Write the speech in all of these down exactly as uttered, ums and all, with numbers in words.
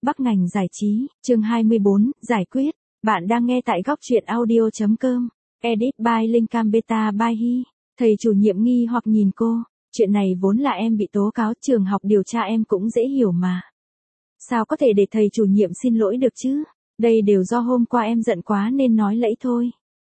Bắc ngành giải trí, chương hai mươi bốn, giải quyết. Bạn đang nghe tại góc truyện audio chấm com. Edit by Linkam Beta by Hi. Thầy chủ nhiệm nghi hoặc nhìn cô. Chuyện này vốn là em bị tố cáo, trường học điều tra em cũng dễ hiểu mà. Sao có thể để thầy chủ nhiệm xin lỗi được chứ? Đây đều do hôm qua em giận quá nên nói lẫy thôi.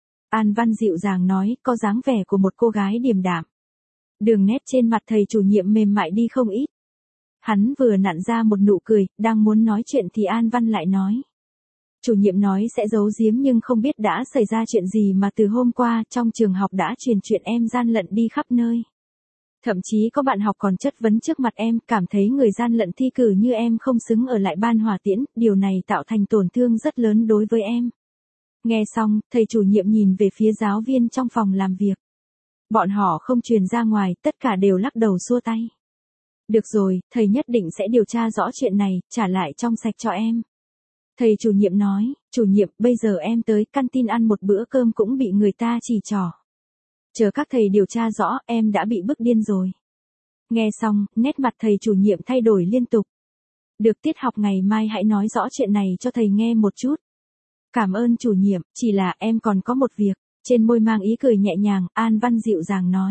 An Văn dịu dàng nói, có dáng vẻ của một cô gái điềm đạm. Đường nét trên mặt thầy chủ nhiệm mềm mại đi không ít. Hắn vừa nặn ra một nụ cười, đang muốn nói chuyện thì An Văn lại nói. Chủ nhiệm nói sẽ giấu giếm nhưng không biết đã xảy ra chuyện gì mà từ hôm qua trong trường học đã truyền chuyện em gian lận đi khắp nơi. Thậm chí có bạn học còn chất vấn trước mặt em, cảm thấy người gian lận thi cử như em không xứng ở lại ban hòa tiễn, điều này tạo thành tổn thương rất lớn đối với em. Nghe xong, thầy chủ nhiệm nhìn về phía giáo viên trong phòng làm việc. Bọn họ không truyền ra ngoài, tất cả đều lắc đầu xua tay. Được rồi, thầy nhất định sẽ điều tra rõ chuyện này, trả lại trong sạch cho em. Thầy chủ nhiệm nói, chủ nhiệm, bây giờ em tới canteen ăn một bữa cơm cũng bị người ta chỉ trỏ. Chờ các thầy điều tra rõ, em đã bị bức điên rồi. Nghe xong, nét mặt thầy chủ nhiệm thay đổi liên tục. Được, tiết học ngày mai hãy nói rõ chuyện này cho thầy nghe một chút. Cảm ơn chủ nhiệm, chỉ là em còn có một việc. Trên môi mang ý cười nhẹ nhàng, An Văn dịu dàng nói.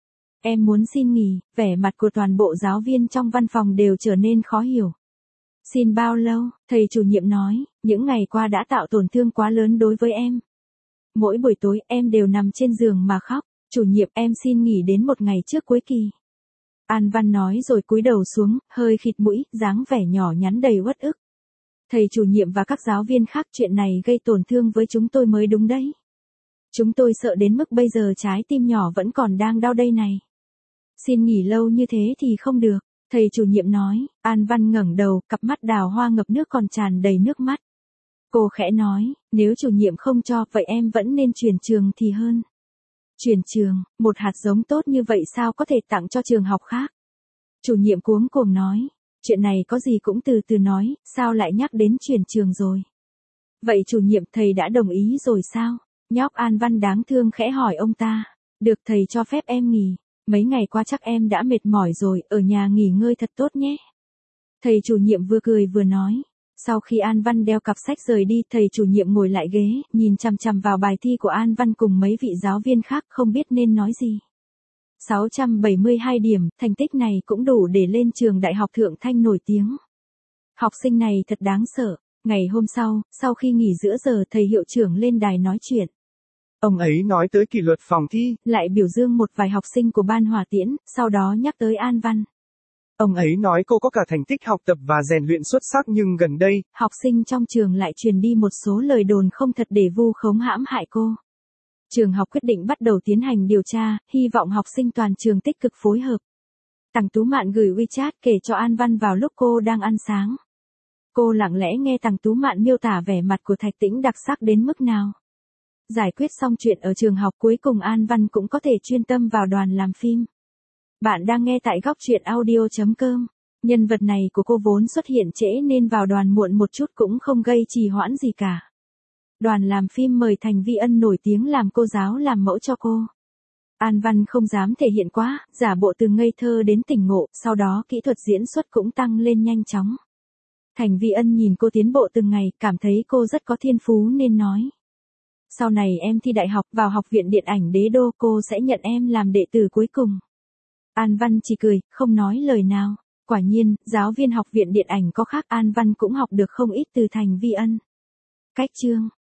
Em muốn xin nghỉ, vẻ mặt của toàn bộ giáo viên trong văn phòng đều trở nên khó hiểu. Xin bao lâu, thầy chủ nhiệm nói, những ngày qua đã tạo tổn thương quá lớn đối với em. Mỗi buổi tối em đều nằm trên giường mà khóc, chủ nhiệm em xin nghỉ đến một ngày trước cuối kỳ. An Văn nói rồi cúi đầu xuống, hơi khịt mũi, dáng vẻ nhỏ nhắn đầy uất ức. Thầy chủ nhiệm và các giáo viên khác, chuyện này gây tổn thương với chúng tôi mới đúng đấy. Chúng tôi sợ đến mức bây giờ trái tim nhỏ vẫn còn đang đau đây này. Xin nghỉ lâu như thế thì không được, thầy chủ nhiệm nói. An Văn ngẩng đầu, cặp mắt đào hoa ngập nước còn tràn đầy nước mắt. Cô khẽ nói, nếu chủ nhiệm không cho, vậy em vẫn nên chuyển trường thì hơn. Chuyển trường, một hạt giống tốt như vậy sao có thể tặng cho trường học khác? Chủ nhiệm cuống cuồng nói, chuyện này có gì cũng từ từ nói, sao lại nhắc đến chuyển trường rồi? Vậy chủ nhiệm, thầy đã đồng ý rồi sao? Nhóc An Văn đáng thương khẽ hỏi ông ta. Được, thầy cho phép em nghỉ. Mấy ngày qua chắc em đã mệt mỏi rồi, ở nhà nghỉ ngơi thật tốt nhé. Thầy chủ nhiệm vừa cười vừa nói. Sau khi An Văn đeo cặp sách rời đi, thầy chủ nhiệm ngồi lại ghế, nhìn chằm chằm vào bài thi của An Văn cùng mấy vị giáo viên khác không biết nên nói gì. sáu trăm bảy mươi hai điểm, thành tích này cũng đủ để lên trường đại học Thượng Thanh nổi tiếng. Học sinh này thật đáng sợ. Ngày hôm sau, sau khi nghỉ giữa giờ, thầy hiệu trưởng lên đài nói chuyện. Ông ấy nói tới kỷ luật phòng thi, lại biểu dương một vài học sinh của ban hòa tiễn, sau đó nhắc tới An Văn. Ông ấy nói cô có cả thành tích học tập và rèn luyện xuất sắc nhưng gần đây, học sinh trong trường lại truyền đi một số lời đồn không thật để vu khống hãm hại cô. Trường học quyết định bắt đầu tiến hành điều tra, hy vọng học sinh toàn trường tích cực phối hợp. Tằng Tú Mạn gửi WeChat kể cho An Văn vào lúc cô đang ăn sáng. Cô lặng lẽ nghe Tằng Tú Mạn miêu tả vẻ mặt của Thạch Tĩnh đặc sắc đến mức nào. Giải quyết xong chuyện ở trường học, cuối cùng An Văn cũng có thể chuyên tâm vào đoàn làm phim. Bạn đang nghe tại góc truyện audio chấm com. Nhân vật này của cô vốn xuất hiện trễ nên vào đoàn muộn một chút cũng không gây trì hoãn gì cả. Đoàn làm phim mời Thành Vi Ân nổi tiếng làm cô giáo làm mẫu cho cô. An Văn không dám thể hiện quá, giả bộ từ ngây thơ đến tỉnh ngộ, sau đó kỹ thuật diễn xuất cũng tăng lên nhanh chóng. Thành Vi Ân nhìn cô tiến bộ từng ngày, cảm thấy cô rất có thiên phú nên nói. Sau này em thi đại học vào học viện điện ảnh Đế Đô, cô sẽ nhận em làm đệ tử cuối cùng. An Văn chỉ cười, không nói lời nào. Quả nhiên, giáo viên học viện điện ảnh có khác, An Văn cũng học được không ít từ Thành Vi Ân. Cách chương